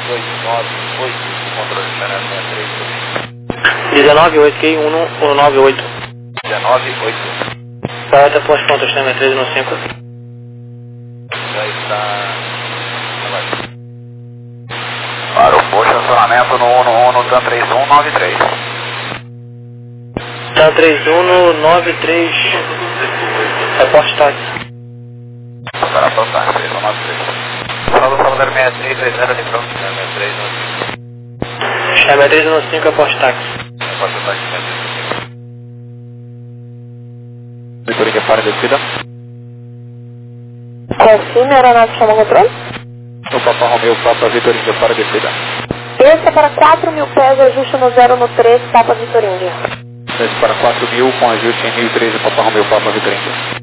1998, controle Channel 63. 198, que 198. 198. Toyota Porsche Control Channel 315. Já está... Para o Porsche, acionamento no 111 TAN 3193. TAN 3193. Reporte táxi. Para a Total 3193. Salve Salvador 6330 de pronto, Channel 315. Channel 315, reporte táxi. Reporte táxi 315. Vitorinha para a descida. Confirme a aeronave chama controle. O Papa Romeo, Papa Vitorinha para a descida. Esse é para 4.000 pés, ajuste no 0 no 3, Papa Vitorinha. Desce para 4.000 com ajuste em 1.013, Papa Romeo, Papa Vitorinha.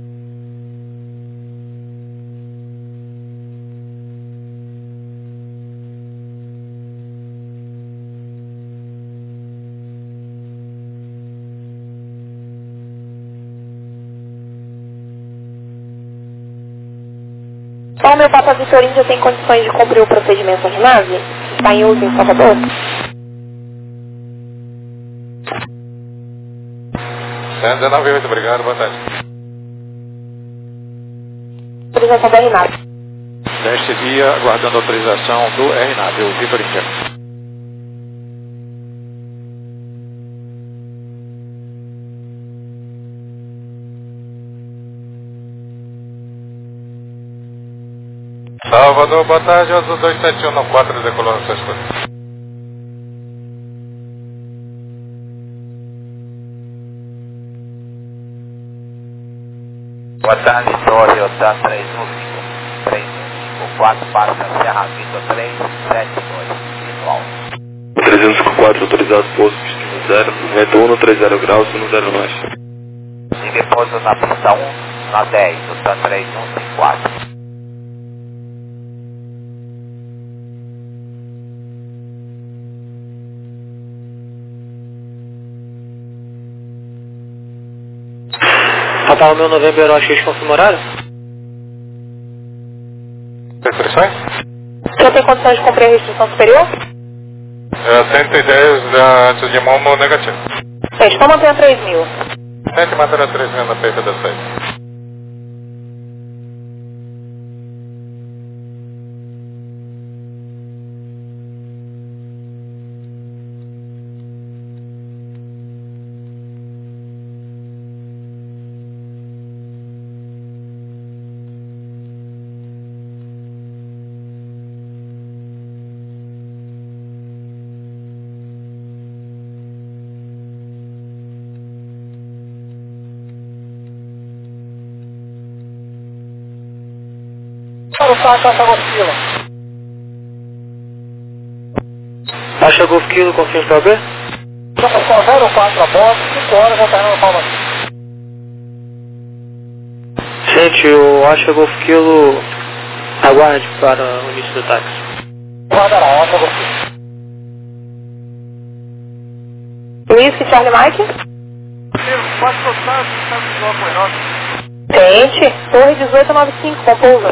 Qual meu Papa Vitorinha já tem condições de cumprir o procedimento de nave? Está em uso em Salvador? Sandra 98, obrigado, boa tarde. Autorização da RNAV. Leste via, aguardando autorização do RNAV, o Vitorinha. Salvador, boa tarde, Azul 27194, decolando essas coisas. Boa tarde, Torre, Otan 315, passa Serra Vitor 372, visual. 354, autorizado pouso, pista 0, vento 1 no 30 graus, 10 baixo. E depois na pista 1, na 10, Otan 3154. Papa Romeo Novembro Euro X, confirma horário? Restrições? Já tem condições de cumprir a restrição superior? 110 antes de Momo, negativo. Estou mantendo 3.000. 100 matéria 3.000 na PV da 6. Para o fato, Alfa Golf Kilo. Alfa Golf Kilo, confirma para B? Só 04 a bordo, 5 horas, já está no Palma. Gente, o Alfa Golf Kilo aguarde para o início do táxi. Guarda lá, Alfa Golf Kilo. Whisky, Charlie Mike. Pode soltar, está visual com o Renato. Tente. Torre 1895, com pouso.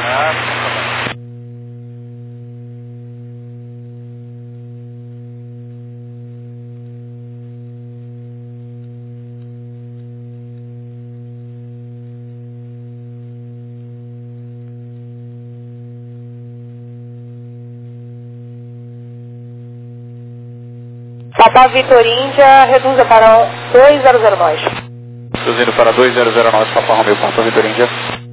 Papa Vitor Índia, reduza para 2009. Reduzindo para 2009, Papa Romeo, Papa Vitorinha.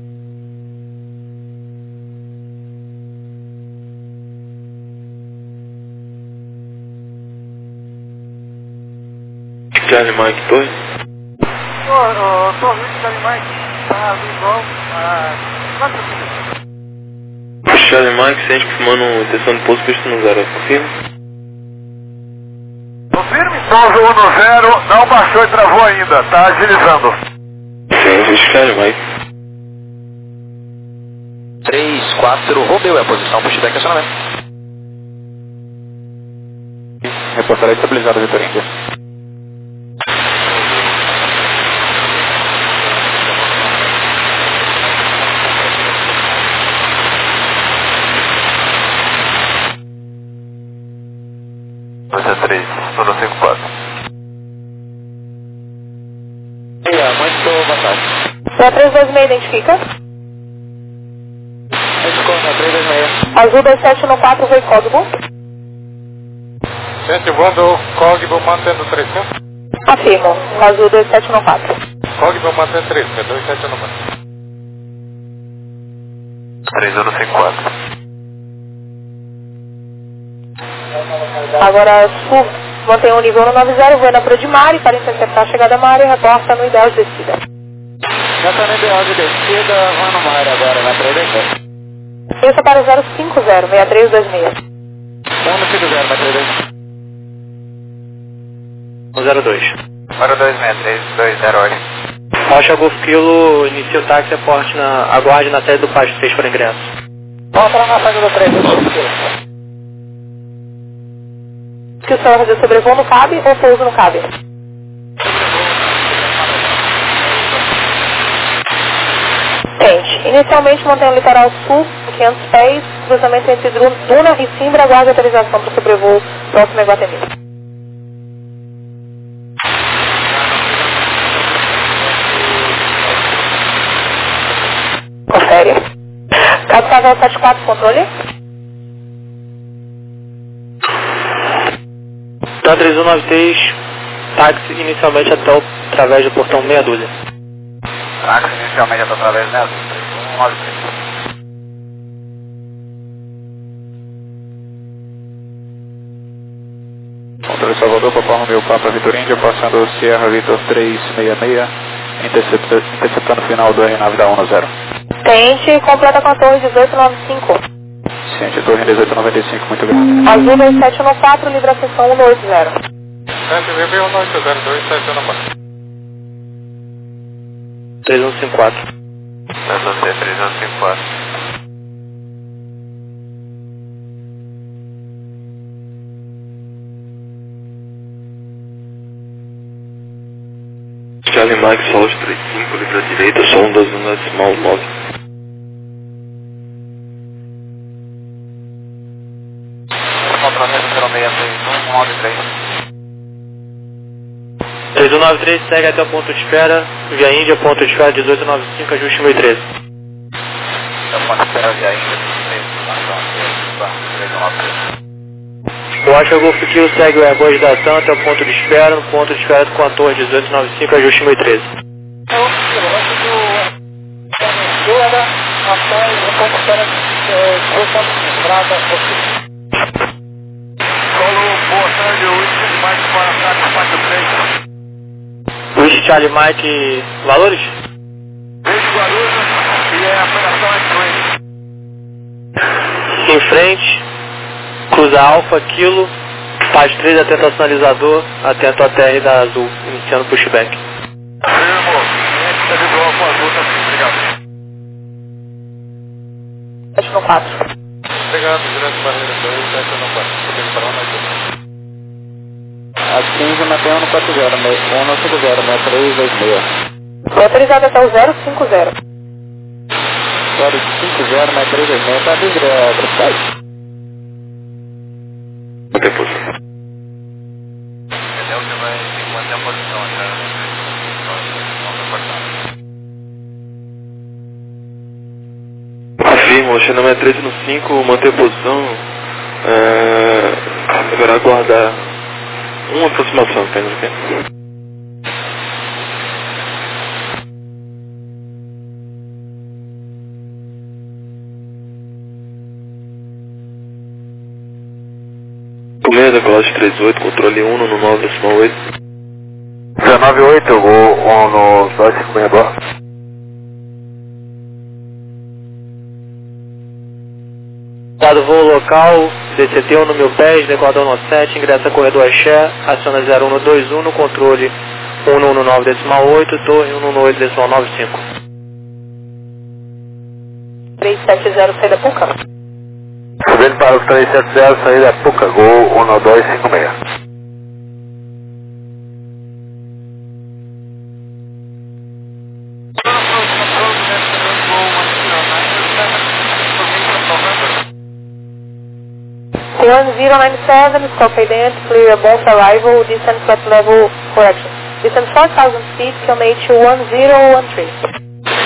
Charlie Mike, Torre. Torre Charlie Mike, está visual. Charlie Mike, ciente confirmando intenção de pouso, pista 0, confirma. Confirme. Pouso 10, não baixou e travou ainda, está agilizando. Sim, Charlie Mike. 3-4, Romeu é a posição, pushback acionamento. Reportará estabilizada, Vitorinha. 3154. Muito boa tarde. 6326 identifica. Escolha 326. Azul 2714 foi código. Gente, voando código mantendo 35. Afirmo. Azul 2714. Código mantendo 35, 2714. 3154. Agora sul, mantém o nível no 90, voando para de Mari para interceptar a chegada a Mari e reporta no ideal de descida. Já está no ideal de descida, vou no mar agora, na 326. Pensa para 050, 6326. Vamos no 50, na 326. 102. Número 26320. Rocha Golf Kilo, inicia o táxi, aguarde na sede do Pasto 6 para ingresso. Vamos para na saída do 3. Que o senhor fazer sobrevoo no cabe ou pouso no cabe? Tente. Inicialmente mantém o litoral sul, 500 pés, cruzamento entre Duna e Simbra, aguarde autorização para o sobrevoo próximo a Iguatemi. Confere. Caso Casal 74, controle. Tá 3193, táxi inicialmente através do portão meia dúzia. Táxi inicialmente através dela. 3193. Controle Salvador, Papa Romeu, Papa Vitor Índia, passando Sierra Vitor 366, interceptando o final do RNAV da 10. Tente, completa com a torre 1895. Ciente, torre 1895, muito grande. Azul 2714, livre a sessão 180. CVB 1802714. 3154. Essa é 3154. Charlie Mike, Solos 35, livre à direita, som da zona decimal 9. Compromisso 066193. 3193, segue até o ponto de espera, Via Índia, ponto de espera 1895, ajuste 1013. Então, quando espera de ainda, 393. O Oscar Golf Kilo segue o Airbus da TAM até o ponto de espera, no ponto de espera com a torre 1895, ajuste 1013. Whisky Charlie Mike, valores? Em frente, cruza Alfa, Kilo, faz 3, atento ao sinalizador, atento à TR da Azul, iniciando pushback. Fecha no 4. Obrigado, direto barreira 2714. Podemos parar mais um. Atinge na P1 no 40, 150, 6326. Foi autorizado até o 050. 050, 6326, tá livre a velocidade? Depois. Entendeu? Você vai manter a posição, já. Afirmo, Xenoma é 13 no 5, manter posição. Deverá aguardar uma aproximação apenas, ok? Começo da colagem 38, controle 1 no 9,8. 198, vou no 256 agora. Dado voo local, DCT1 no 1010, decorador no 7, ingressa corredor Axé, aciona 0121 no controle 1119,8, torre 118,95. 370, saída Puca. Subindo para os 370, saída Puca, Gol 1256. 1097, stop ident, clear both arrival, distance flight level correction. Distance 4,000 feet, QNH 1013.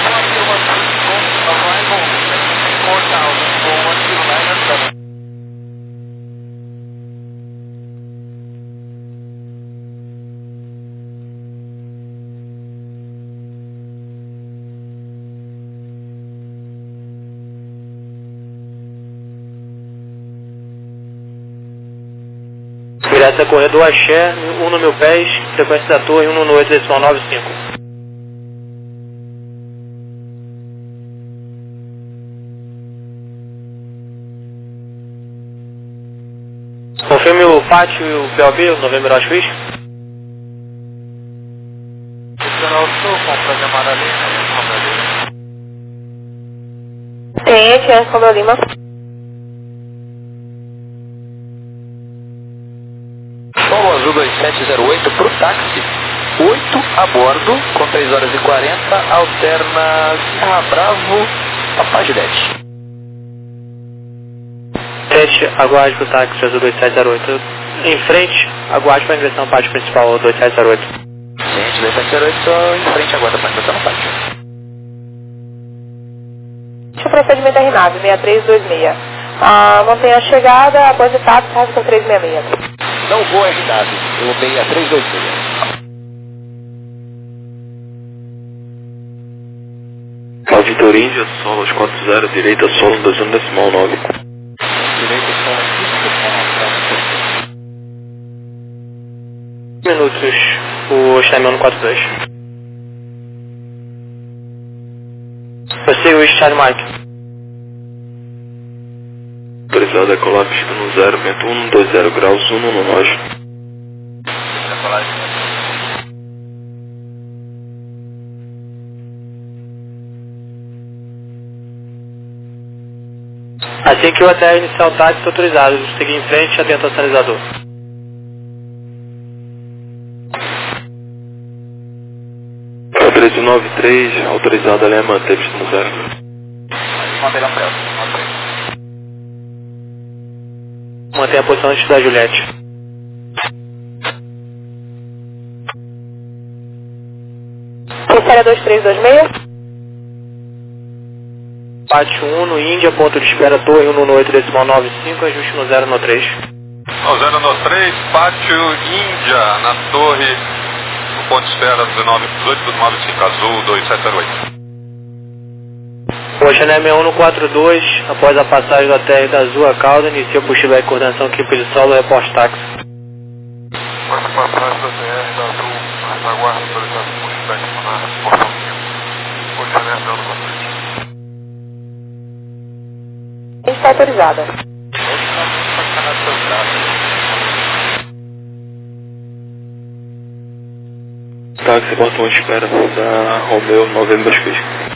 Direto corredor Axé, 1 no 1000 pés, frequência da torre 118,95. Confirme o pátio e o PLB, o November Oscar Whisky. Tenente, Anjo Cobra Lima. Solo Azul 2708 para o táxi. 8 a bordo, com 3 horas e 40, alterna Serra Bravo, Papa Juliette. 7, aguarde para o táxi Azul 2708. Em frente, aguarde para a ingressão no pátio principal 2708. Gente, 2708 só em frente, aguarda para ingressão no pátio. Este procedimento é RNAV 6326. Mantenha a chegada após etapas, rádio 366. Não vou RNAV, o 6326. Vitor Índia, solo 40, direita solo 21 decimal 9. Direita solo 5 minutos, o Chimel no 42. Você e o Charlie Mike. Autorizado a colar pista no 0, vento 120 graus, 1 no nós. Assim que o ATR inicial táxi autorizado, seguir em frente, atento ao sinalizador. O 1393, autorizado a manter pista no 0. Mantenha a posição antes da Juliette. Terceira 2326. Pátio 1 no Índia, ponto de espera, torre 118,95, ajuste no 0 no 3. No 0 no 3, pátio Índia, na torre, no ponto de espera 18,95, azul 2708. Oceaner 61 no 42, após a passagem do ATR da Azul a Calda, inicia o pushback de coordenação equipe de solo e reporte táxi. Após a passagem do ATR da Azul, aguarda autorizado o pushback na reportação equipe. Oceaner 61 no 42. Está autorizada. Táxi, portão de espera da Romeo, Novembro Oscar.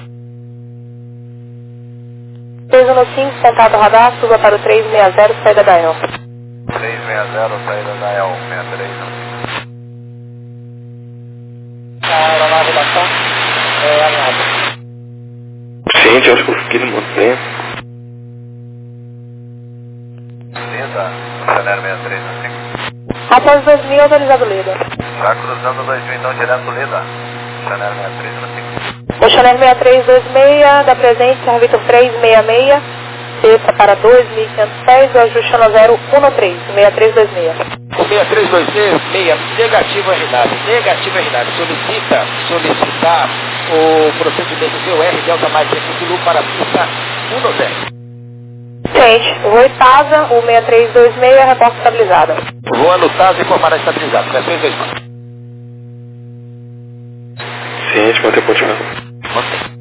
315, contato radar, suba para o 360, saída da EL. 360, saída da EL, 63. A aeronave da TAM é a nave. Gente, eu acho que eu fiquei no mantenha. Oceaner 63, assim. Após 2000, autorizado líder. Já cruzando 2000, então direto Lida. Oceaner 63, assim. Oceaner 6326, da presente, Vitor 366, desça para 2.500 pés, o ajuste no 013, 6326. O 6326, negativo RNAV, solicitar o procedimento VUR Delta mais 5 Zulu para a pista 190. Gente, voo TASA, o 6326, reporte estabilizada. Voa no TASA e formará estabilizado, 6326. Ciente, mantém ponto de espera. Mantém.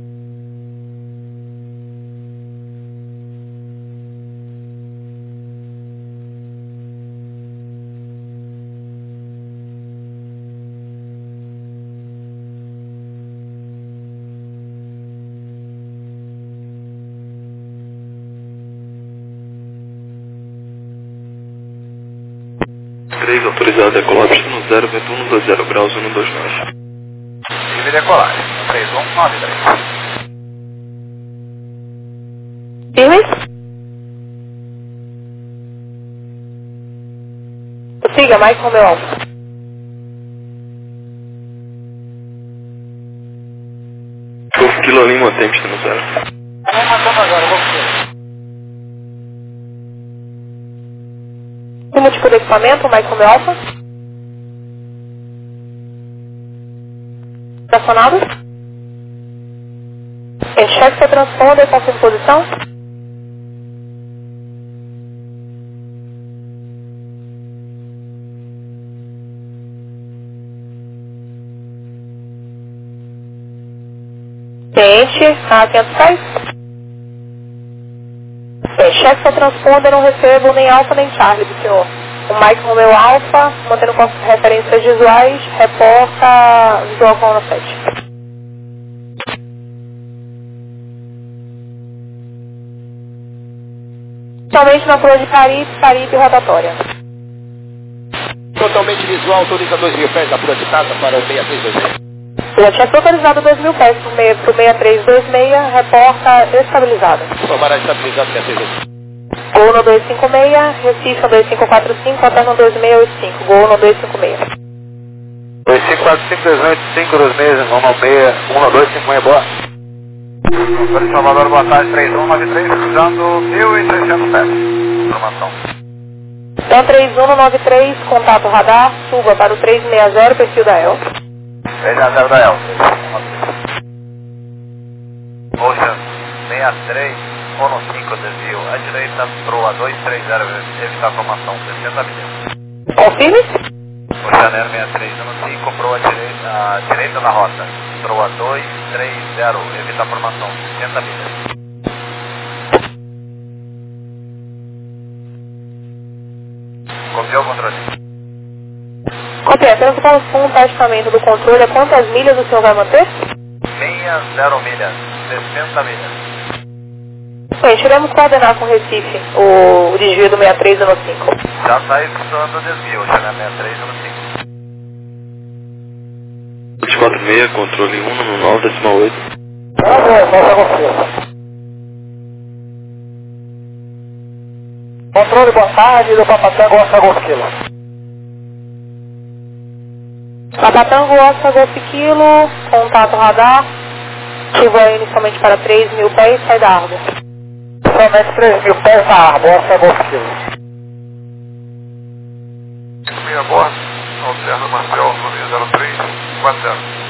Autorizado a decolar pista no 0, vento 120 graus, 129. Livre decolar, 3193. Firmes? Siga, Mike Romeo Alfa. Golf Kilo Lima, tempo está no zero. Vamos matando agora, vamos ver. Último tipo de equipamento, Mike Romeo Alfa. Estacionado. Cheque seu transponder, confirme posição. Cliente, a 500 pés. Cheque seu transponder, não recebo nem Alfa nem Charlie do senhor. O Mike Romeo Alfa, mantendo referências visuais, reporta visual com 7. Totalmente na cruz de Caribe rotatória. Totalmente visual, autoriza 2.000 pés da de casa para o 6326. Já tinha autorizado 2.000 pés para o 6326, reporta estabilizado. Tomará estabilizado 6326. Gol no 256, Recife no 2545, Alterno 2685, Gol no 256. 2545, 265, 196, boa. Para Salvador, boa tarde, 3193, cruzando 1.600 pés. Informação. Então 3193, contato radar, suba para o 360, perfil da El. 360 da El. Ocean 63, 15, desvio, à direita, proa 230, evitar formação, 60 milhas. Confirme? Oceaneiro 63, 15, proa à direita da rota, proa 230, evitar formação, 60 milhas. Copiou o controle. Copiou, apenas com um testamento do controle, a quantas milhas o senhor vai manter? 60 milhas, 60 milhas. Gente, iremos coordenar com o Recife o desvio do 6315. Já está executando o desvio, já na 6315. 246, controle 199, decimal 8. Controle, boa tarde, do Papatango, Oscar Golf Kilo. Papatango, Oscar Golf Kilo, contato radar, ativa inicialmente para 3.000 pés, sai da água. Somente 3.000 pés na água, Oscar Golf Kilo. 56 a bordo, alterna Marcel, número 03, 40.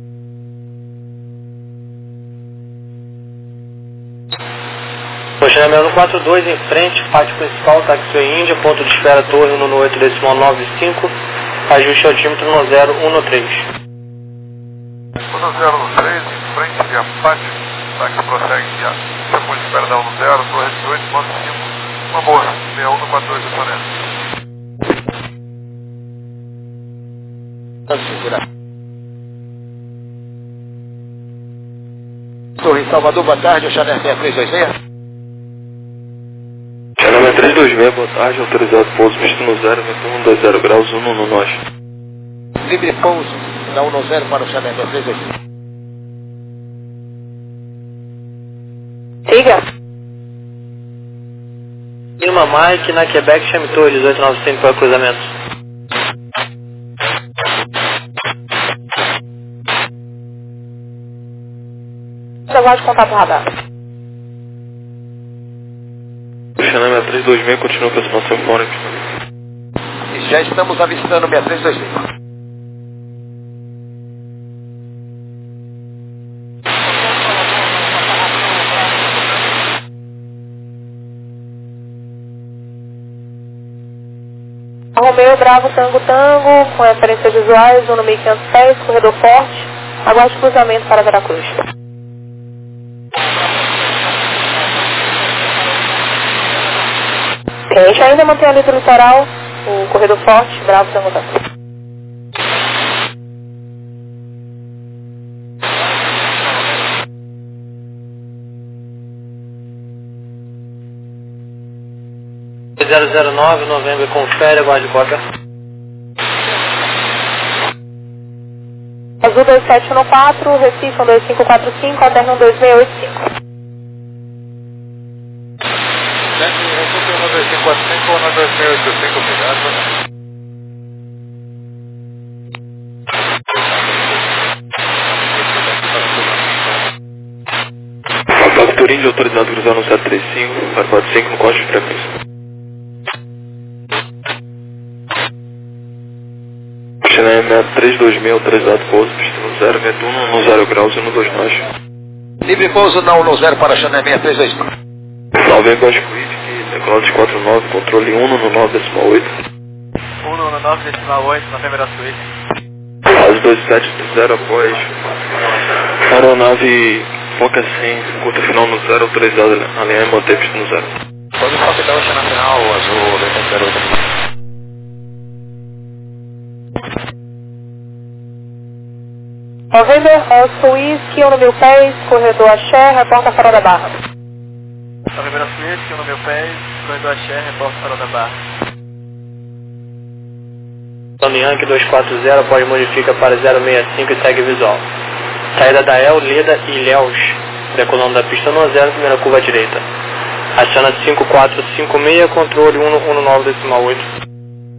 Posicionamento 42 em frente, pátio principal, táxi Índia, ponto de espera torre 118 decimal 95, ajuste altímetro no 013. 103, em frente via pátio, táxi prossegue via ponto de espera da 10, torre 18, ponto 5, uma boa, 6142 do Sonete. Torre Salvador, boa tarde, o Chanel 6326. Chanel 326, boa tarde, autorizado pouso, visto no 0, vento 120 graus, 1 no norte. Livre pouso, da 110 para o Chanel 326. Siga. Lima Mike, na Quebec, chame torre 1895 para cruzamento. Aguarde contato radar. O Chanel 326 continua com a aproximação fora. E já estamos avistando o 6326. Romeo Bravo Tango Tango, com referências visuais, 1.500 pés, corredor forte, aguarde cruzamento para Veracruz. A gente ainda mantém ali do litoral, o corredor forte, Bravo Tango Tango. Novembro, confere, aguarde cópia. Azul 2714, Recife 2545, Alterno 2685. 2545 ou na 2685, obrigado. Vitor Índio, autorizado a cruzar no 735, 045 no código de frequência. China 6326, autorizado pouso, pista no 0, vento 1 no 0 graus e no 2 nós. Livre pouso na 10 para China 6326. 9 Gosto Whisky, decolado de 49, controle 1 no 9,8. 1 no 9,8, November Suíte. Base 2730 após aeronave foca 100, curta final no 0, autorizado a alinhar e manter pista no 0. Pode capitão, China final, azul 208. November Oscar Whisky, 1 no 1000 pés, corredor Axé, reporta Farol da Barra. November Suíte, 1 no 1000 pés, corredor Axé, reporta Farol da Barra. Tony Yankee 240, pode modifica para 065 e segue visual. Saída da El, Leda e Ilhéus, decolando da pista no 0, primeira curva à direita. Aciona 5456, controle 119,8.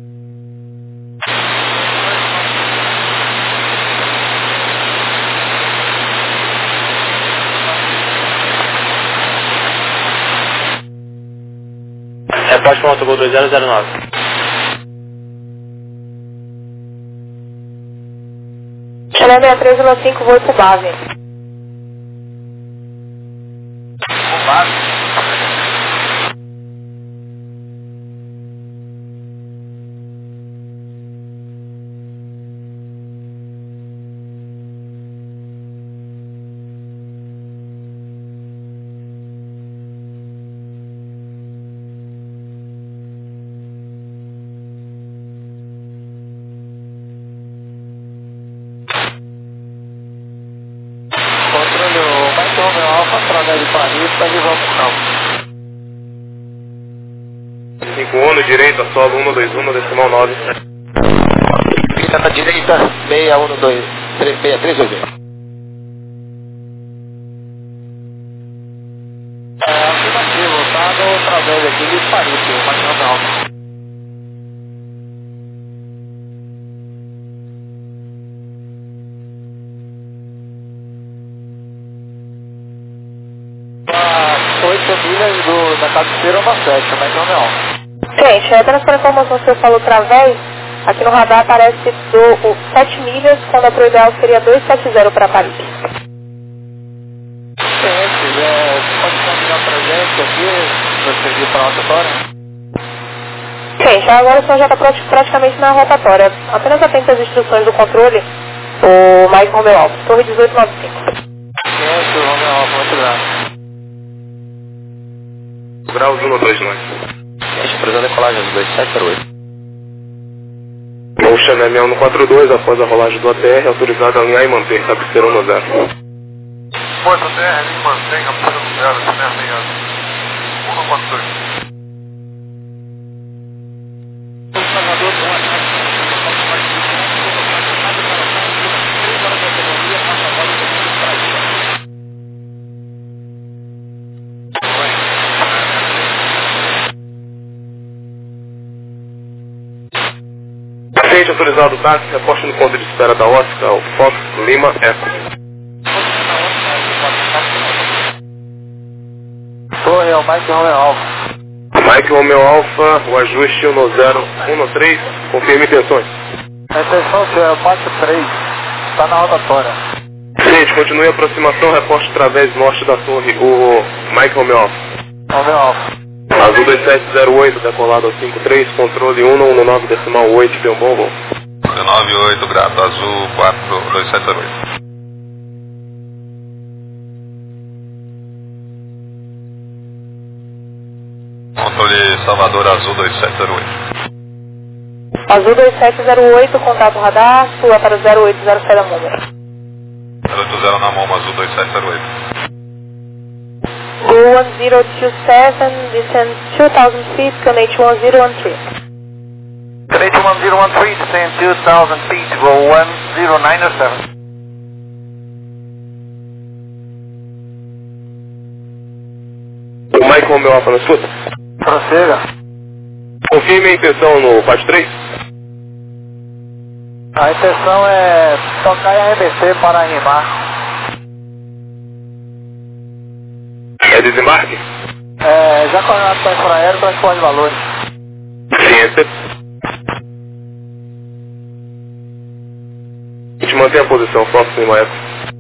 Reposte para o autogol 2009. China 6315, voo pro base. Através de Paris, para levar para o campo. 51 no direita, solo 121, decimal 9. Pista na direita, 612, 6328. Afirmativo, tá no através aqui de Paris, Marcelo Alto. Da cabeceira uma 7, mas não é. Gente, apenas para informação, se eu falo través, aqui no radar aparece 7 milhas, quando a pro ideal seria 270 para Paris. Se quiser, pode caminhar pra gente aqui, para seguir para a rotatória. Gente, agora o senhor já está praticamente na rotatória. Apenas atente às instruções do controle, o Mike Romeo Alfa, torre 1895. Gente, Romeo Alfa, muito grande. Graus 1 no 2 nós. Gente, precisando de colagem do 2708. O China 142, após a rolagem do ATR, autorizado a alinhar e manter cabeceira no 0. Após a ATR, mantém cabeceira no 0, China 142. Autorizado o táxi, reposta no ponto de espera da Oscar, o Fox Lima Eco. Torre, é o Mike Romeo Alfa. Mike Romeo Alfa, o ajuste 1013, confirma intenções. A intenção é o Mike 3, está na rotatória. Gente, continue a aproximação, reposta através norte da torre, o Mike Romeo Alfa. Romeo Alfa. Azul 2708, decolado ao 53, controle 119 decimal 8, deu um bom voo. 198, grato, azul 42708. Controle Salvador, azul 2708. Azul 2708, contato radar, sua para 0807 da Mômia. 080 na mão, azul 2708. Go 1027, descend 2000 feet, Canate 1013. Canate 1013, descend 2000 feet, roll 1097. O Mike Romeo Alfa na escuta? Prossiga. Confirme a intenção no PAT 3. A intenção é tocar e arremesser para animar. Desembarque? Já coordenado para infraero, transporte de valores. Ciência. A gente mantém a posição, Fox Lima Eco.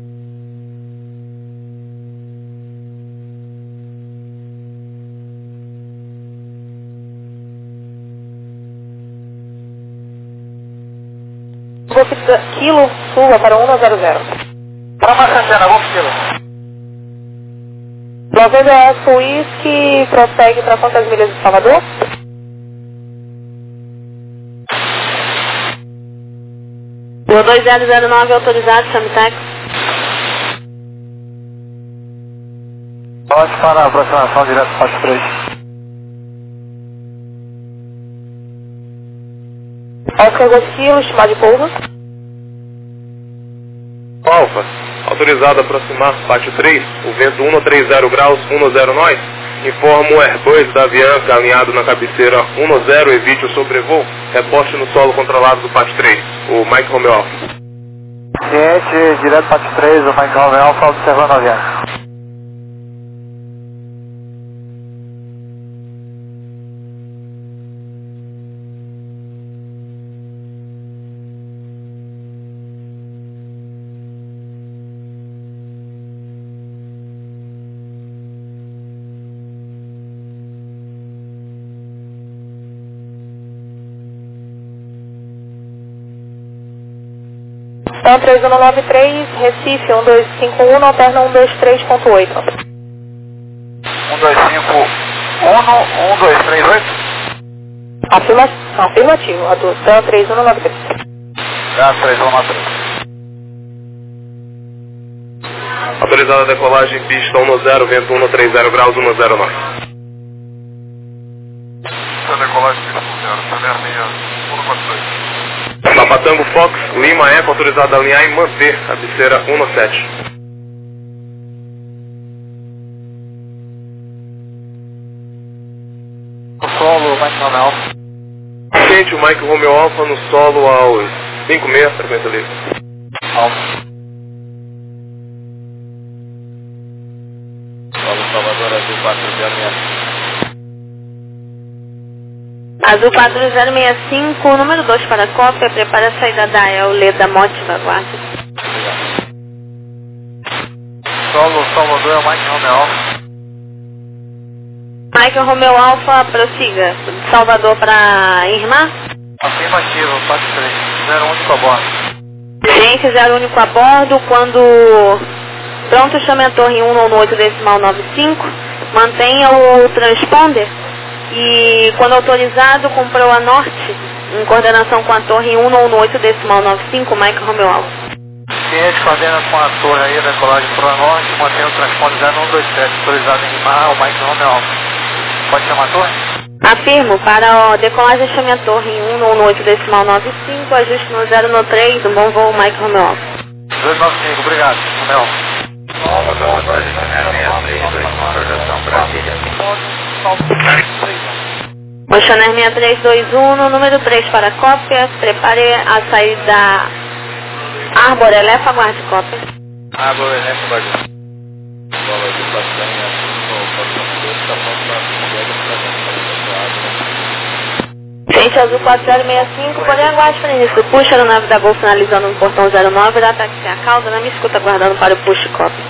Golf Kilo Sul para 100. Para Marcantena, Golf Kilo. VBS Whisky prossegue para quantas milhas de Salvador? O 2009 autorizado, chame táxi. Pode para a aproximação direto para 3. Oscar Golf Kilo, estimado de pouso. Alfa, autorizado a aproximar, pátio 3, o vento 130 graus, 10 nós. Informo o Airbus da Avianca alinhado na cabeceira 10, evite o sobrevoo. Reposte no solo controlado do pátio 3, o Mike Romeo Alpha. Ciente, direto pátio 3, o Mike Romeo Alpha observando a Avianca. Então 3193, Recife 1251, alterna 123.8. 1251, Afirmativo, então 3193. Já 3193. Autorizada a decolagem, pista 10, vento 130 graus, 10 nós. Decolagem, pista 10, Salerninha 142. Papatango Fox, Lima Eco, autorizado a alinhar e manter cabeceira 17. Solo, Mike Romeo Alpha. Ciente, o Mike Romeo Alpha no solo aos 5,6, frequência livre. Alpha. Solo Salvador, azul 406. Azul 4065, número 2 para a cópia, prepara a saída da El Leda Motiva, aguarde. Solo Salvador, Mike Romeo Alpha. Mike Romeo Alpha, prossiga. Salvador para Irmã. Afirmativo, pátio 3, 0 único a bordo. Gente, 0 único a bordo, quando pronto, chame a torre 198.95, mantenha o transponder. E quando autorizado, com proa norte, em coordenação com a torre 198.95, Mike Romeo Alpha. Ciente, coordena com a torre aí, decolagem proa norte, mantém o transponder 0127, autorizado em Rimar, o Mike Romeo Alpha. Pode chamar a torre? Afirmo, para a decolagem chame a torre 198.95, ajuste no 093, um bom voo, Mike Romeo Alpha. 295, obrigado, Romeo. Motioner 6321, número 3 para cópia, prepare a saída Arbor Elefa, aguarde cópia. Arbor Elefa, aguarde. Gente, azul 4065, porém aguarde para início do push, aeronave da Gol finalizando no portão 09, irá taxiar a cauda, não me escuta aguardando para o push cópia.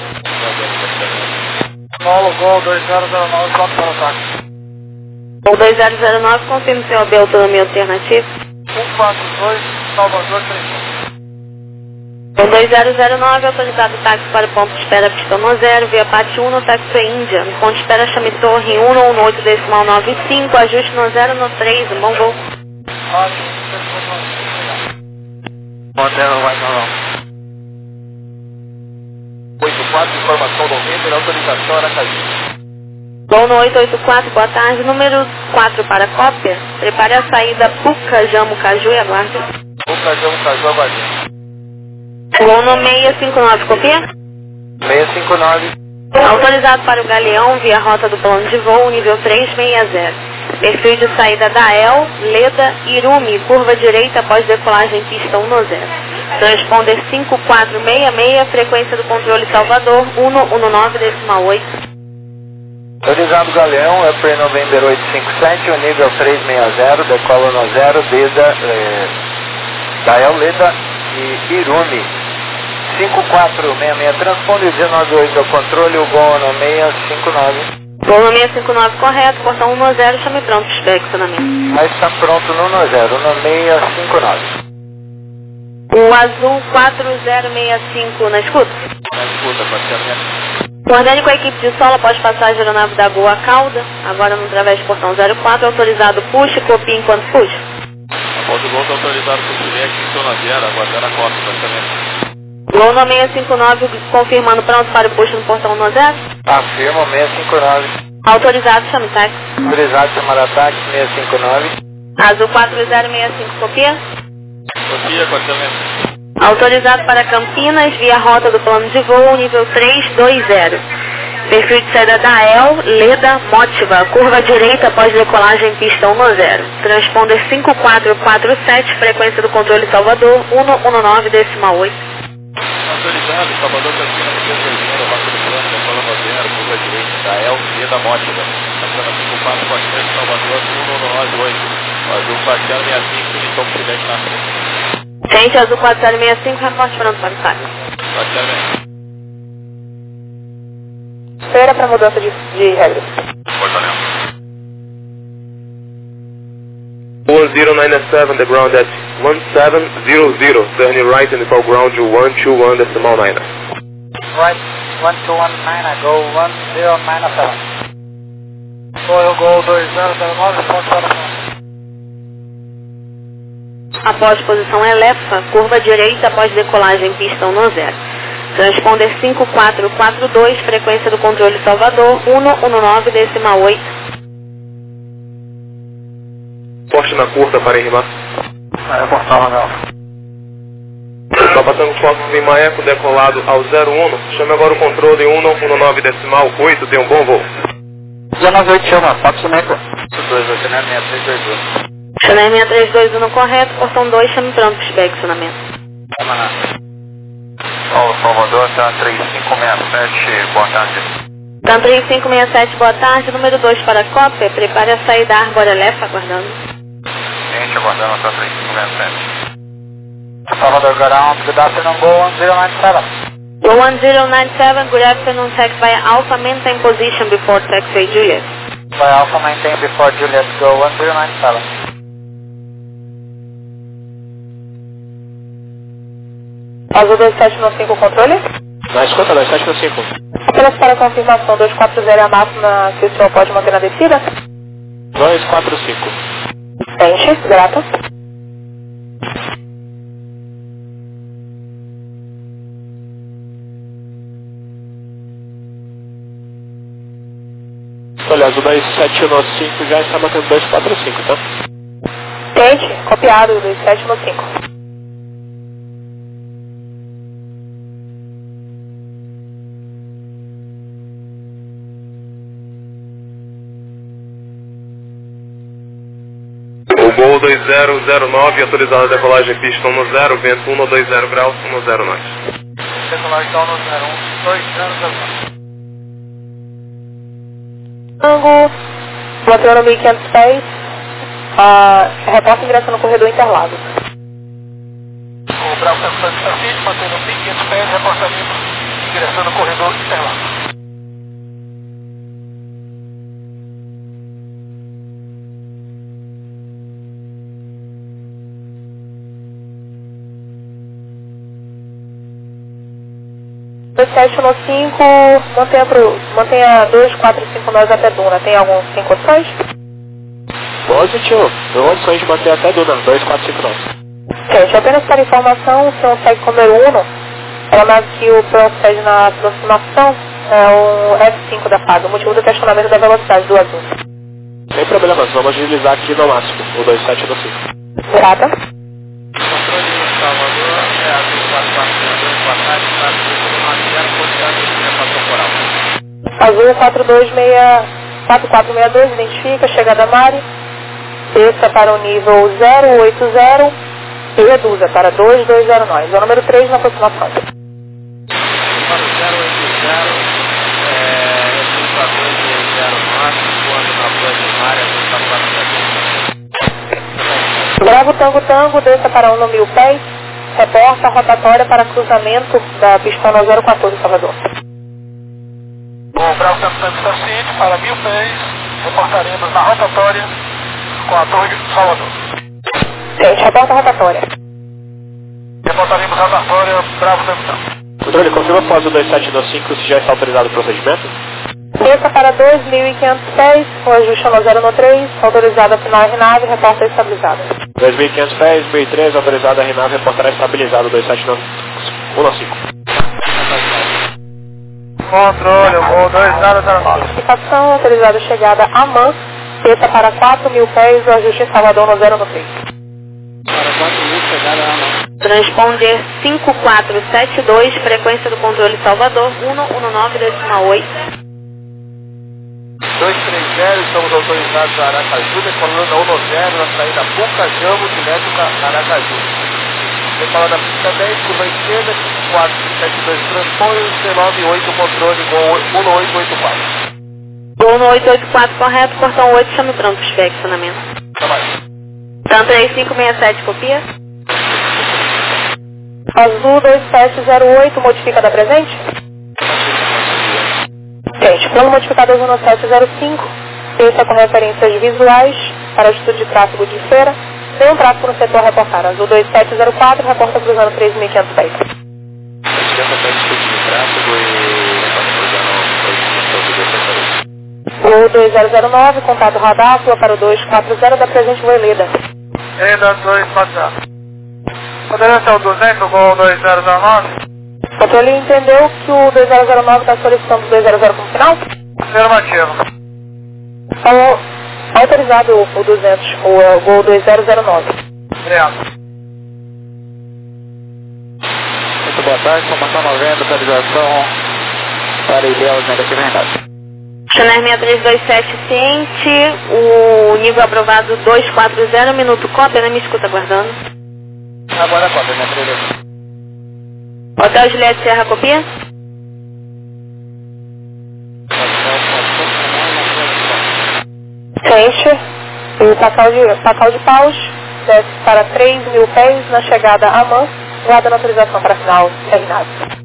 Solo Gol 2009, pronto para o táxi. Gol 2009, confirme seu AB autonomia alternativa. 142, Salvador 31. Gol 2009, autorizado táxi para o ponto de espera pista 10, via parte 1 no táxi Índia. No ponto de espera chame torre 118.95, ajuste no 093, um bom voo. Modelo vai não. 84, informação do River, autorização Aracaju. Gol no 884, boa tarde, número 4 para cópia, prepare a saída Puca Jamo Caju e aguarde. Puca Jamo Caju, aguarde. Gol no 659, copia? 659. Autorizado para o Galeão via rota do plano de voo, nível 360. Perfil de saída da El, Leda, Irumi, curva direita após decolagem pista 10. Transponder 5466, frequência do controle Salvador, 119.8. Autorizado Galeão, Upper November 857, o nível 360, decola no 0, Leda, Dael Leda e Irumi. 5466, transponder 198 ao controle, o Gol no 659. Gol no 659 correto, portão 110, chame pronto, estacionamento. Aí está pronto no 10, no 659. O azul 4065 na escuta? Na escuta, parcialmente. Coordene com a equipe de solo após passagem da aeronave da Gol a Cauda, agora no através do portão 04, autorizado push, copie enquanto puxa. Após o Gol está autorizado por subir aqui em zona 0, aguardando a cota, parcialmente. Gol no 659, confirmando pronto para o push no portão 10. Afirmo 659. Autorizado, chame táxi. Autorizado chamar ataque 659. Azul 4065, copia. Copia, parcialmente. Autorizado para Campinas, via rota do plano de voo, nível 320. Perfil de saída da El, Leda, Motiva, curva direita após decolagem pista 10. Transponder 5447, frequência do controle Salvador, 119 decimal 8. Autorizado, Salvador Campinas, 320, abaixo do plano, decola no 0, curva direita da El, Leda, Motiva. Campana 5447, Salvador, 198. Azul parcial 65, então prudente na frente. Gente, azul 4065, reporte pronto para o saque. Parcialmente. Espera para mudança de regras. Portamento. 1097, the ground at 1700, turning right and for ground to 121 decimal 9. Right, 1219, go 1097. Soil Gol 2009.0. Após posição Elefa, curva direita após decolagem pista 10. Transponder 5442, frequência do controle Salvador, 119 decimal 8. Poste na curta para enrimar. Portal não. Está passando os postos em Maeco, decolado ao 01. Chame agora o controle 119 decimal 8, tem um bom voo. 198 chama, Fox Meco. 2896322. Chanel 6321 correto, portão 2, chame pronto, estacionamento. Salvador, está 3567, boa tarde. TAM 3567, boa tarde, número 2 para a cópia, prepare a saída Arbor Elefa, aguardando. Gente, aguardando, está 3567. Salvador Ground, good afternoon, Go 1097. Go 1097, good afternoon, taxi via Alpha, maintain position before taxi Juliet. By Alpha maintain before Juliet, Go 1097. Azul 2795, controle? Na escuta, 2795. Apenas para confirmação, 240 é a máxima que o senhor pode manter na descida? 245. Tente, grata. Olha, azul 2795 já está batendo 245, tá? Tente, copiado, 2795. O Gol 2009, autorizado a decolagem pista 10, vento 120 graus, 109. Decolagem no 01, 2009. Tango, bateu no 1500 pés, reporta ingresso no corredor Interlagos. O Bravo 707, mantendo 1500 pés, reportamento, ingressando no corredor Interlagos. No 715, mantenha 2459 até Duna. Tem algum 5 opções? Positivo. Eu vou opções de manter até Duna, 2459. Gente, apenas para informação, o senhor segue com o número 1, ela que o procede na aproximação é o F5 da fase, o motivo do questionamento da velocidade do azul. Sem problemas, vamos deslizar aqui no máximo, o 2795. Grata. Controle Salvador, azul 4462, boa tarde, Azul 4462, identifica, chegada Mari, desça para o nível 080 e reduza para 2209. É o número 3 na aproximação. Para o 080, reduza para 2209. Bravo Tango Tango, desça para 1.000 pés, reporta a rotatória para cruzamento da pista 014, Salvador. Bom, Bravo Tango Tango está ciente, para 1.000 pés, reportaremos na rotatória com a torre de Salvador. Gente, reporta a rotatória. Reportaremos a rotatória, Bravo Tango Tango. Controle, confirma após o 2725 se já está autorizado o procedimento. Desça para 2.500 pés, com ajuste no 013, autorizada a final RNAV, reporta estabilizada. 2.500 pés, 1.013, autorizada a RNAV, reportará estabilizado 2715. Controle, voo 2009. Notificação, autorizada a chegada a MAN, desça para 4.000 pés, o ajuste em Salvador no 013. Para 4.000, chegada a MAN. Transponder 5472, frequência do controle Salvador, 119,8. 230, estamos autorizados a Aracaju, decolando a 10 na saída Pucajamo, direto para Aracaju. Decolando a pista 10, curva esquerda, 5472, transponder, C98, controle, gol 1884. Gol 1884, correto, portão 8, chame pronto, estacionamento. Então 3567, copia. Azul 2708, modifica da presente? Gente, plano modificador 1705, desça com referências visuais para estudo de tráfego de feira, tem um tráfego no setor a reportar. Azul 2704, reporta cruzando 3.500 pés. O 2009, contato radar, pula para o 240 da presente Voeleda. Eda 240. Poderia ser o 200, gol 2009? O controle entendeu que o 2009 está solicitando o 200 como final? Afirmativo. Então, autorizado o 200, o gol 2009. Obrigado. Muito boa tarde, formação 90, atualização para Ilhéus, negativo Renato. Chanel 6327 ciente, o nível aprovado 240, minuto cópia, não me escuta aguardando. Agora a cópia, minha presença. Hotel Juliette Serra, copia. Ciente, e o Pacal de Paus, desce para 3.000 pés na chegada a MAN, guarda na autorização para final terminado.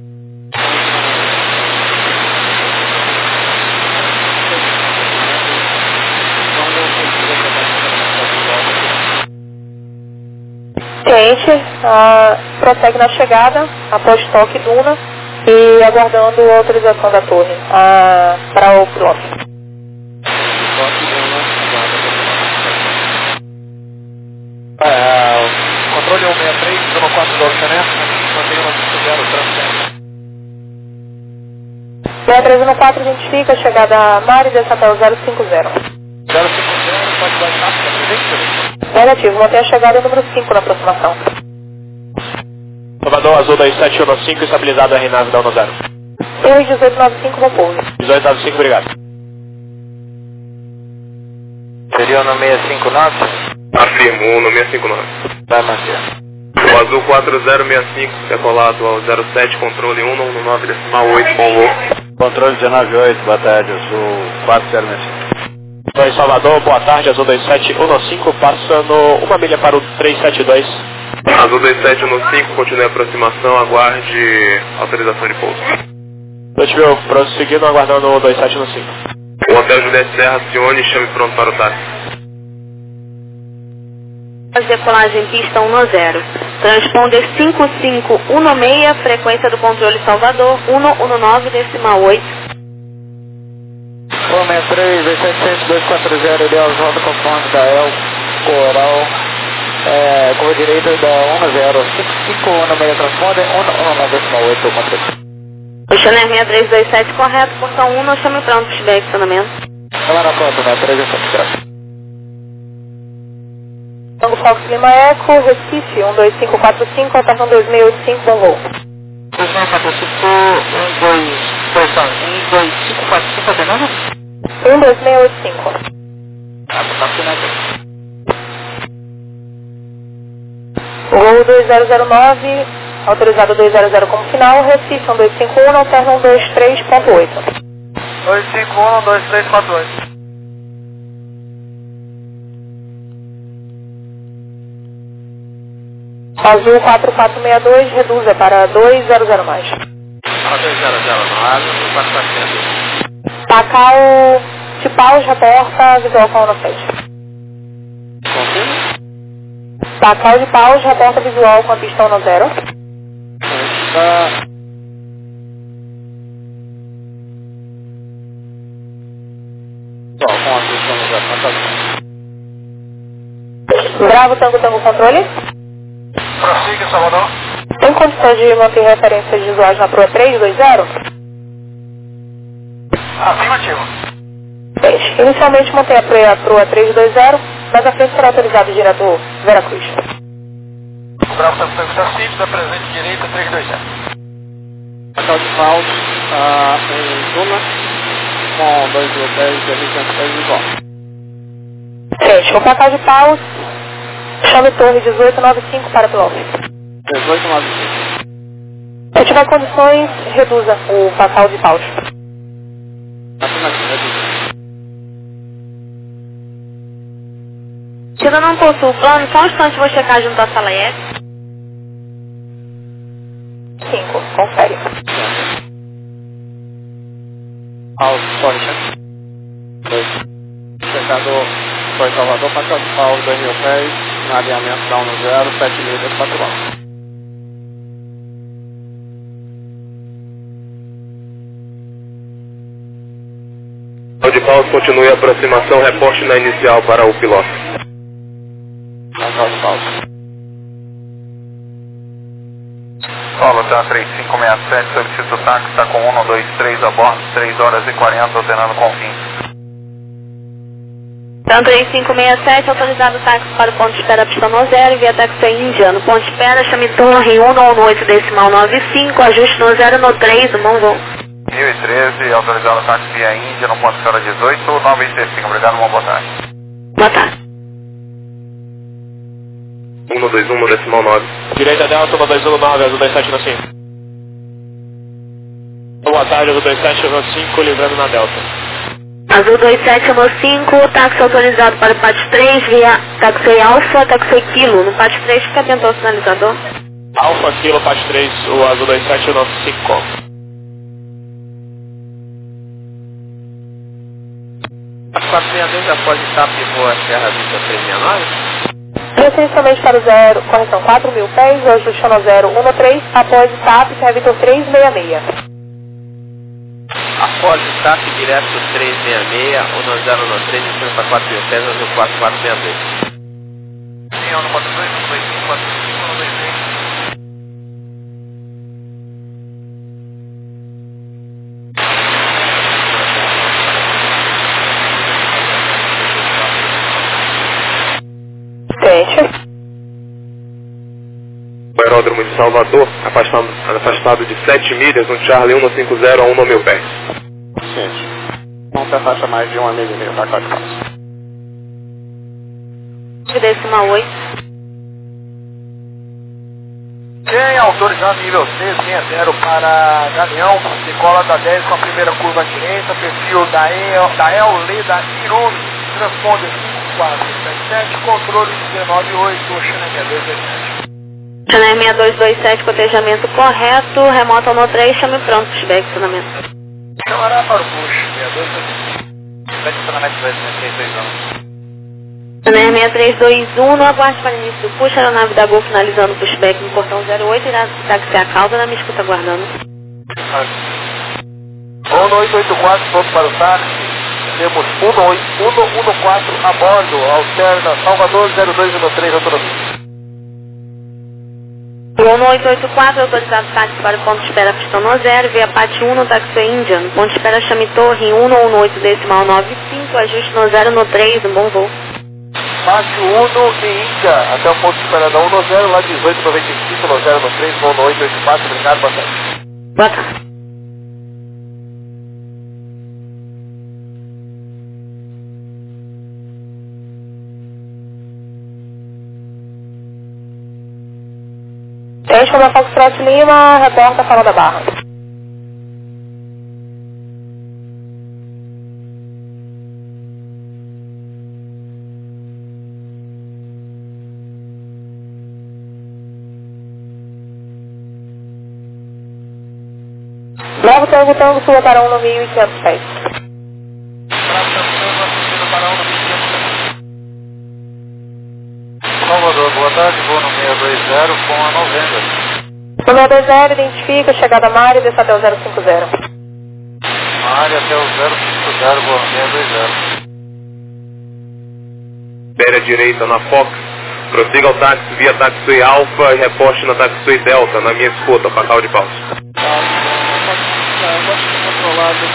Ciente, prossegue na chegada, após toque Duna e aguardando a autorização da torre para o piloto. Controle 163, 04 do Chanel, mantém o notícia 0, transferência. 6314 identifica a chegada a Mari, desce até o 050. 050, pode baixar para frente. Negativo, mantém a chegada número 5 na aproximação. Salvador Azul 2715, estabilizado a RNAV da 10. Torre 1895, bom pouso. 1895, obrigado. Seria o 659? Afirmo, 1659. Vai manter. O Azul 4065, decolado ao 07, controle 119,8, bom voo. Controle 198, boa tarde, Azul 4065. Oi, Salvador, boa tarde, Azul 2715, passando 1 milha para o 372. Azul 2715, continue a aproximação, aguarde autorização de pouso. Notifiou, prosseguindo, aguardando o 2715. O Hotel Juliette Serra, acione e chame pronto para o táxi. Decolagem pista 10. Transponder 5516, frequência do controle Salvador, 119,8. 163, V700, 240, Ilhéus, rota conforme da El Coral, curva direita da 10, 5516, transponder, 119,8, controle. O Chanel 6327, correto, portão 1, nós estamos prontos para estiver estacionamento. Lá na pronto, 6327, graças. Tango Fox Lima Eco, Recife, 12545, alternação 2685, bom voo. 2645, 12545, até não? 12685. Tá assinado. Gol 2009, autorizado 200 como final, Recife 1251, alterna 123.8. 251, 12348. Azul 4462, reduza para 200 mais. 200 9, 462. Pacal de Paus, reporta visual com a 7. Confirma? Pacal de Paus, reporta visual com a pista 10. Está... Só, com a pista 10, Bravo, Tango, controle. Prossiga, Salvador. Tem condições de manter referência de usuários na Proa 320? Afirmativo. Inicialmente mantém a Proa 320, mas a frente será autorizado direto Veracruz. Bravo, Tango está CIP, da presente direita 320. Pacal de Paus, em Zuna, com 2 hotéis de 210 visual. Gente, o Pacal de Paus, chame torre 1895 para piloto. 1895. Se tiver condições, reduza o Pacal de Paus. Afirmativo, reduza. Se eu não possui o plano, só um instante vou checar junto à sala EF. 5, confere. Paus, torre check. 2. Checador, Torre Salvador, Pacal de Paus, 2.000 pés, no alinhamento da 10, 7 milhas, 4 balas. De Paus continue a aproximação, reporte na inicial para o piloto. Pacal de Paus. Solo, tá 3567, solicito o táxi, está com 123 a bordo, 3 horas e 40, ordenando com fim. Então 3567, autorizado o táxi para o ponto de espera pista 0, via táxi indiano. Ponto de espera, chame torre 198 decimal 95, ajuste no 0 no 3, bom voo. 1013, autorizado o táxi via Índia, no ponto de espera 18, 935, obrigado, uma boa tarde. Boa tarde. 121 decimal 9. Direita Delta, 1219, azul 27 no 5. Boa tarde, azul 27 no 5, livrando na Delta. Azul 27 no 5, táxi autorizado para o pátio 3, via táxi Alfa, táxi Kilo. No pátio 3, fica atento ao sinalizador. Alfa Kilo, pátio 3, o azul 27 no 5. As 462 após estar pivô a Serra Vista 369? Preferencialmente para o 0, correção 4.000 pés, ajuste no 013, após o TAP, Serra Vitor 366. Após o TAP direto 366, o 1093, em cima para 4.000 pés, azul 4462. Sim, 142, 125, 45, 126. O aeródromo de Salvador, afastado de 7 milhas, no Charlie 150 a 1 no 1000 pés. Gente, não se afasta mais de 1 amigo e meio, Pacal de Paus. Decimal 8. Quem autorizar nível C, 60 para Galeão, decola da 10 com a primeira curva à direita, perfil da Leda Irune, transponder 5477, controle 198, China 6227. Channel 6227, cotejamento correto, remoto no 3, chame pronto, feedback, estacionamento. Chamará para o push, 6227. Feedback, estacionamento 23621. Channel 6321, no aguarde para início do push, aeronave da Gol finalizando o pushback no portão 08, irá táxi a cauda, na minha escuta aguardando. 1884, ponto para o táxi. Temos 114 a bordo, alterna Salvador 0213, autonomia. 1884, autorizado táxi para o ponto de espera pistão 0, via pátio 1 no táxi Indian. Ponto de espera chame torre 118 decimal 95, ajuste no 0 no 3, bom voo. Pátio 1 e Índia, até o ponto de espera da 1 no 0, lá 1895, no 0 no 3, voo no 884, obrigado, boa tarde. Boa tarde. Teste como a Foxtrot Lima, reporta Fala da Barra. Bravo Tango Tango, suba para 1 no 1500 pés. Bravo Tango Tango, subindo para 1 no 1500 pés. Salvador, boa tarde, vou no 620 com a 90. No 620, identifica, chegada Mari, desça até o 050. Mari até o 050, vou no 620. Beira direita na Fox, prossiga ao táxi via taxiway Alfa e reposte na taxiway Delta, na minha escuta, Pacal de Paus. Eu gosto de controlado.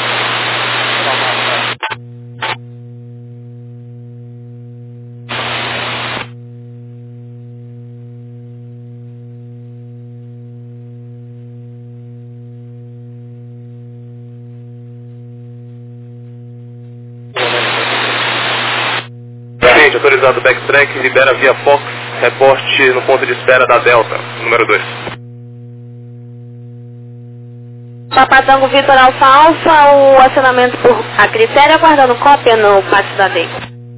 Autorizado backtrack, libera via Fox, reporte no ponto de espera da Delta, número 2. Papa Tango Vitor Alfa Alfa, o acionamento por a critério, aguardando cópia no pátio da DEI.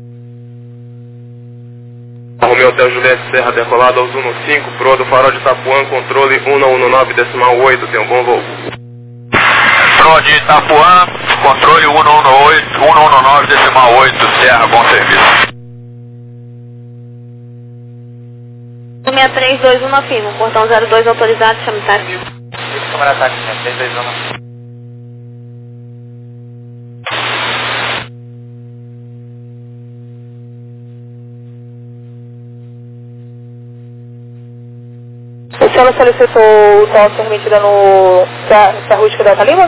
Romeu Hotel Juliette Serra, decolado aos 115, proa do farol de Itapuã, controle 119,8, tem um bom voo. Proa de Itapuã, controle 119,8, Serra, bom serviço. 6321 afirma, portão 02 autorizado, chame táxi. Câmara táxi, 6321. O senhor solicitou o toque permitida no Serra Rústica Delta Lima?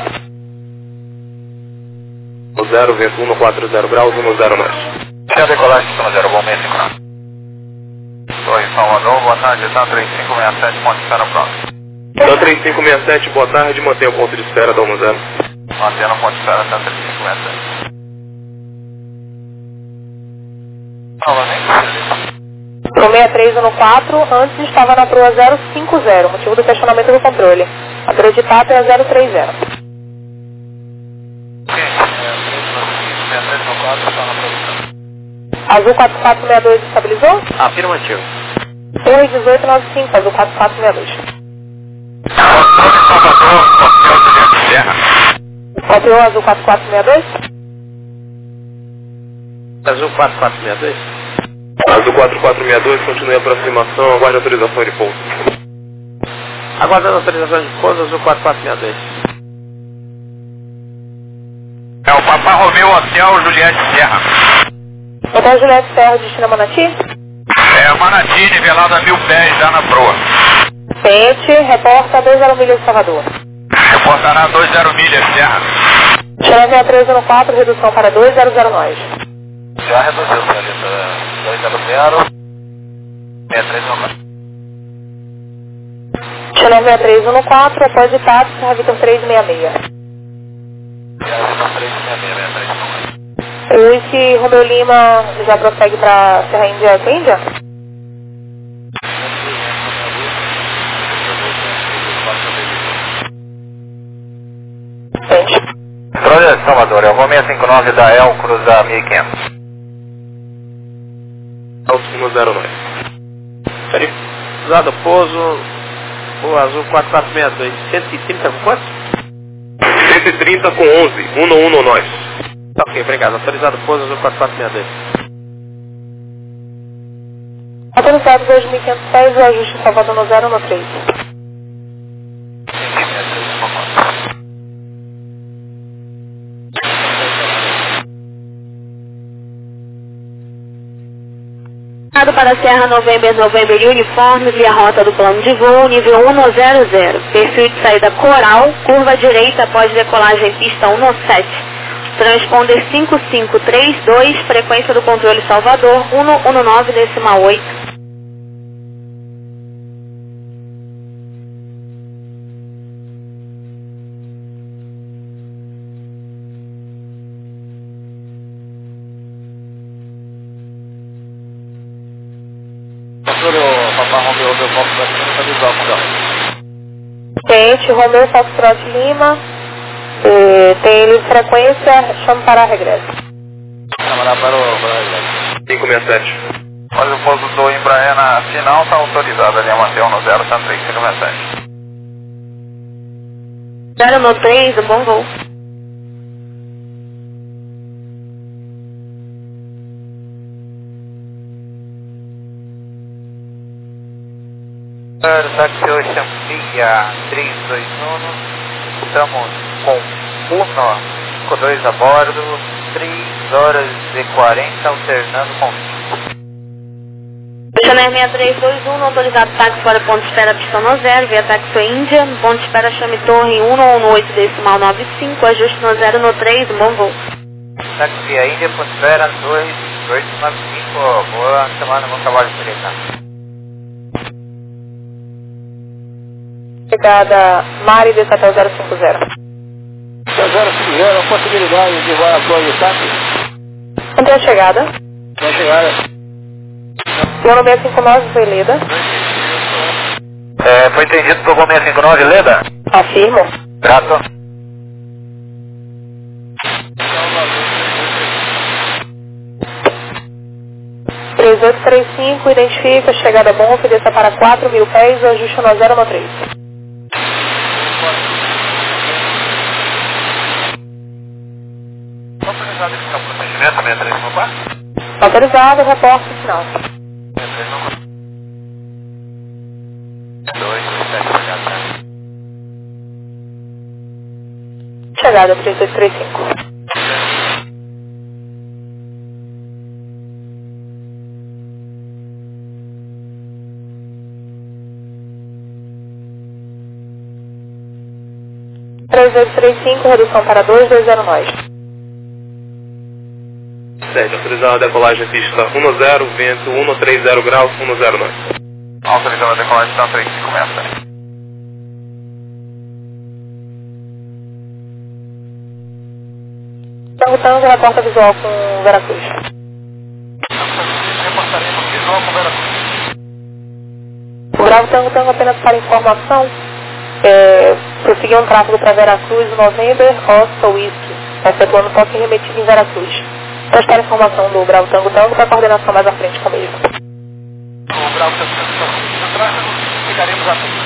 O 0, vento 140 graus, 10 norte. Tinha decolagem, sistema 0, bom 65. Oi, Salvador, boa tarde, está 3567, ponto de espera próximo. Então 3567, boa tarde, mantenha o ponto de espera da 10. Mantendo o ponto de espera até 3567. Novamente. Pro 6314, antes estava na proa 050, motivo do questionamento do controle. A proa de TAP é a 030. Azul 4462 estabilizou? Afirmativo. Torre 1895, Azul 4462. Copiou Azul 4462? Azul 4462. Azul 4462, continue a aproximação, aguarde autorização de pouso. Aguardando autorização de pouso, Azul 4462. É o Papa Romeu Hotel Juliette Serra. Hotel Juliette Serra, destino a Manati? É, Manati, nivelado a 1000 pés, já na proa. Pente, reporta 20 milhas de Salvador. Reportará 20 milhas, Serra. Chama 6314, redução para 200 nós. Já reduziu, senhorita. 200, 6314. Chama 6314, após de TAP, Serra Vitor 366. Já Vitor 366, 6314. Esse Romeu Lima já prossegue para Serra Índia com Índia? Troia de Salvador, é o 659 da El, cruza 1500. Alto 109. Usado pouso, o Azul 4462. 130 com quanto? 130 com 11, 1 nós. Tá ok, obrigado. Autorizado pouso, Azul 4462. Autorizado 2500 pés, o ajuste Salvador no 0 no 3. Para Serra November Uniforme, via rota do plano de voo, nível 100, perfil de saída Coral, curva direita após decolagem pista 17, transponder 5532, frequência do controle Salvador, 119,8. Tente, Romeu Foxtrot Lima, tem livre frequência, chama para regresso. Camarada para o regresso. 567. Olha, o pouso do Embraer na final está autorizado ali a manter no 0, 13567. 0 no 3, um bom voo. Táxi Ocean Via 321, estamos com 2 a bordo, 3 horas e 40, alternando com 5. Ocean Air 6321, autorizado táxi fora ponto de espera pistão no 0, via táxi Índia, ponto de espera chame torre 118 decimal 95, ajuste no 0 no 3, um bom voo. Táxi via Índia, ponto de espera 2895, boa semana, bom trabalho de direita. Chegada Mari, desce até o 050. 050, a possibilidade de voar apoio do táxi? Mantém a chegada. Tem a chegada. Plano 659, foi Leda. Foi entendido por 659, Leda? Afirmo. Grato. (3835), identifica, chegada bom, desça para 4.000 pés, o ajuste no 0 no 3. Autorizado esse procedimento, 6314? Autorizado, reporte final. 227, Chegada 3835. Redução para 2209. 7, autorizado a decolagem pista 10, vento 130 graus, 109. Autorizado a decolagem pista 35 metros. Tango na porta visual com Veracruz. Reportaremos visual com Veracruz. O Bravo Tango apenas para informação, prosseguiu um tráfego para Veracruz, November, Oscar, Whisky, efetuando toque remetido em Veracruz. Pode estar a informação do Bravo Tango para a coordenação mais à frente com o mesmo. O Bravo Tango no tráfego, ficaremos atentos.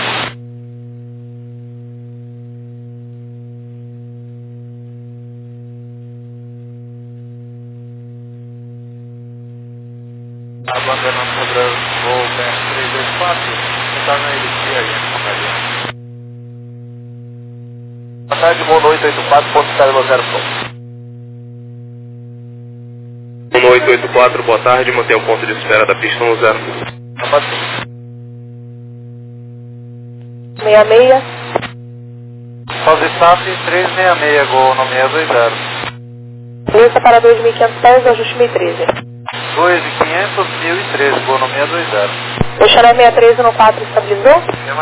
Abandonando o voo BR 324, retorna a LC aí, boa tarde, voo 884, ponto de Carlos 0 Sul. 1884, boa tarde, mantenha o ponto de espera da pista 10. 66. Staff 366, gol no 620. Desça para 2.500 pés, ajuste 1013. 2.500, 1013, gol no 620. O Chanel 63 no 4 estabilizou?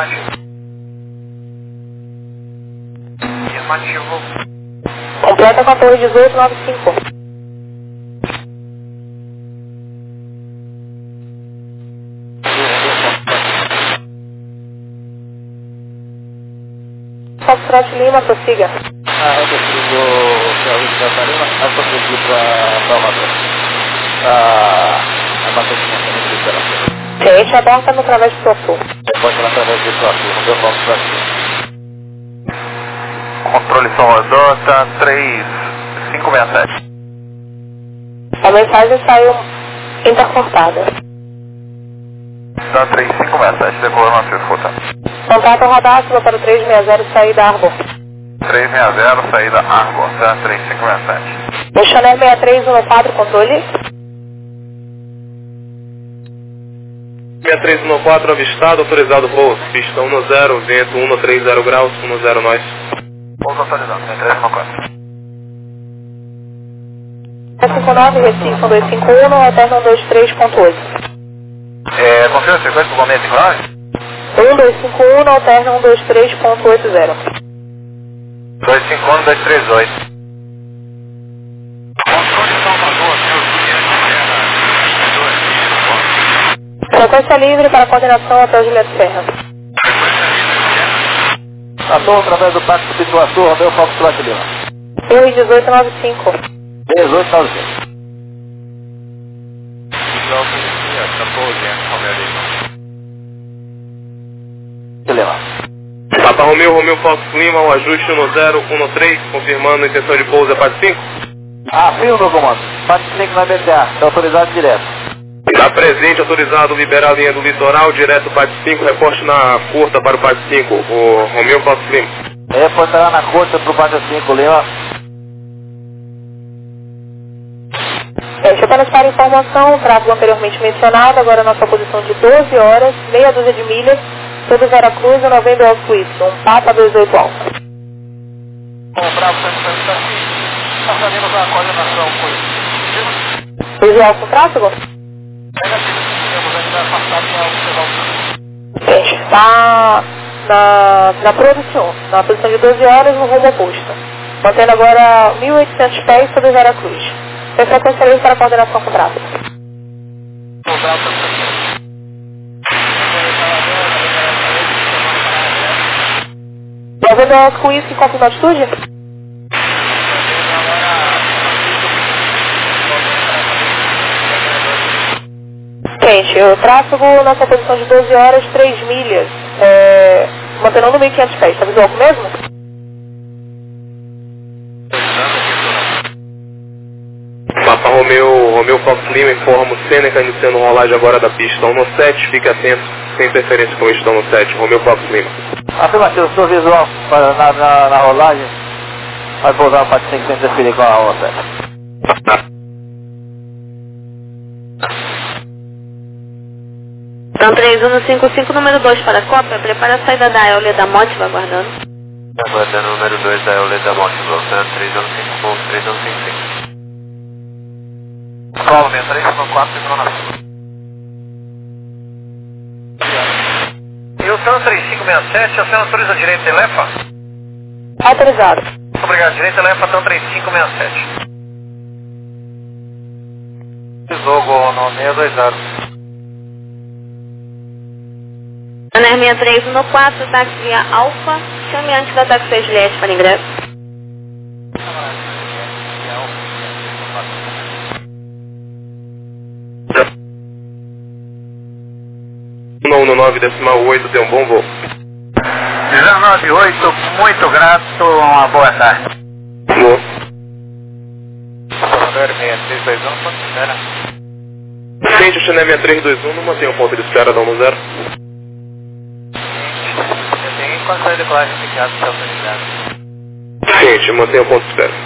Afirmativo. Completa com a torre 1895. Foxtrot Lima, prossiga. Eu preciso que a Rússia de Catarina, eu prosseguir para Salvador. A matriz de montanha de liberação. Gente, aborta no através do Sul. Pode ir através do Sul, não deu foco para aqui. Controle São Rodota, 3567. A mensagem saiu intercortada. Tá 3567, decolou na sua escuta. Contato rodácilo para o 360, saída Arbor. 360, saída Arbor, tá 3567. O Chanel 6314, controle. 6314, avistado, autorizado voo, pista 10, vento 130 graus, 10 nós. Pouso autorizado, 6314. 59, Recife 251, alterna 123.8. Confirma a sequência do 659? 1251, alterna 123.80. 251, 238. Controle Salvador, Frequência livre para coordenação até o Juliette Serra. Ator através do Pacto Situação, Romeu Foxtrot Lima. Rio 1895. 1895. Tá Papa Romeo Fox Lima, o ajuste 1013, confirmando a intenção de pouso é parte 5. Afirmo, meu comando. Parte 5 na BTA, está autorizado direto. Está presente, autorizado liberar a linha do litoral, direto parte 5, reporte na curta para o parte 5, o Romeo Fox Lima. Reportará na curta para o parte 5, Lima. Apenas para informação, o tráfego anteriormente mencionado, agora na sua posição de 12 horas, meia dúzia de milhas, sobre Veracruz e Novembro Alto Y, Papa 28 Alfa. Bom, Bravo, passaremos a coordenação com isso. Visual com tráfego? Negativo, temos ainda afastado para observar o Gente, está na produção, na posição de 12 horas no rumo oposto. Mantendo agora 1.800 pés sobre Veracruz. Frequência para a coordenação com tráfego. Novembro Alto Y, confirma a altitude? Gente, o tráfego na sua posição de 12 horas, 3 milhas, mantendo 1.500 pés, está visual mesmo? Papa Romeo Fox Lima, informa o Seneca iniciando rolagem agora da pista 117, fique atento, sem interferência com o estão no 7, Romeo Fox Lima. Afirmativo, sou visual na rolagem, vai pousar a parte 5 sem interferir com a rola 7. Então 3155, número 2 para a cópia, prepara a saída da Euler da Motiva, aguardando. Aguardando o número 2 da Euler da Motiva, voltando 3155 com 3155. Paulo, 6394, entrou na sua. E o San 3567, a senhora autoriza a direita e lefa? Autorizado. Obrigado, direita e lefa, San 3567. Jogo no 620. Ana 6314, táxi via Alfa, chame antes da táxi Juliette para ingresso. No 9,8, tem um bom voo. 198, muito grato, uma boa tarde. Boa. 6321, ponto de espera. Gente, o China 6321, não mantém o ponto de espera, dá um 0. Eu tenho controle de decolagem indicado, está autorizado. Gente, mantém o ponto de espera.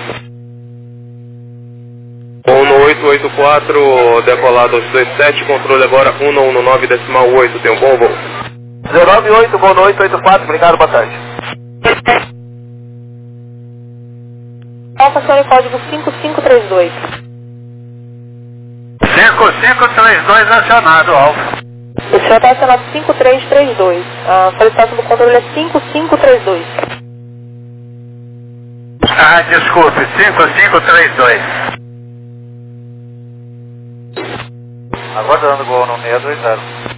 1884, decolado aos 27, controle agora 119,8, tem um bom voo. 098, gol no 884, obrigado, boa tarde. Alfa, senhor, código 5532. 5532 acionado, Alfa. O senhor está acionado 5332. A solicitação do controle é 5532. Ah, desculpe, 5532. Aguardando o gol no 620.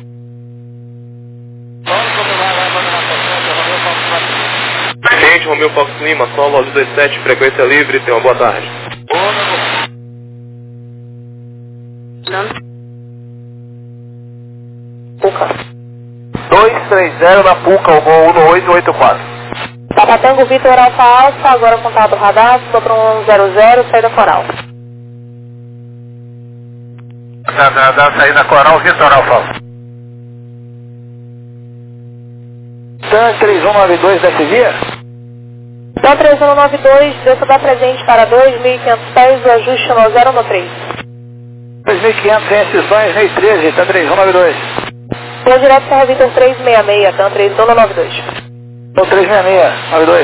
Gente, Romeo Fox Lima, solo aos 27, frequência livre, tenha uma boa tarde. Puca. 230 na Puca, o gol 1884. Papatango Vitor Alfa Alfa, agora contato radar, sobre 100, saída coral. Da saída coral, Vitor Alfa. TAN 3192 desce via? TAN 3192, desça da presente para 2.500 pés, o ajuste no 013. 2.500 sem exceções, NEI 13, TAN 3192. Vou direto para Vitor 366, TAN 3192. TAN 366, 92.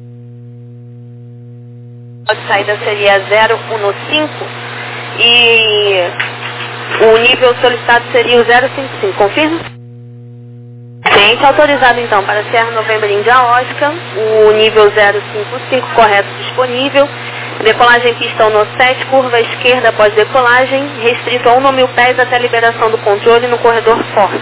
A saída seria 015 e o nível solicitado seria o 055, confirma? Gente, autorizado então para Serra Novembro Índia Oscar, o nível 055 correto disponível, decolagem pistão no 7, curva esquerda após decolagem, restrito a 1.000 pés até a liberação do controle no corredor forte.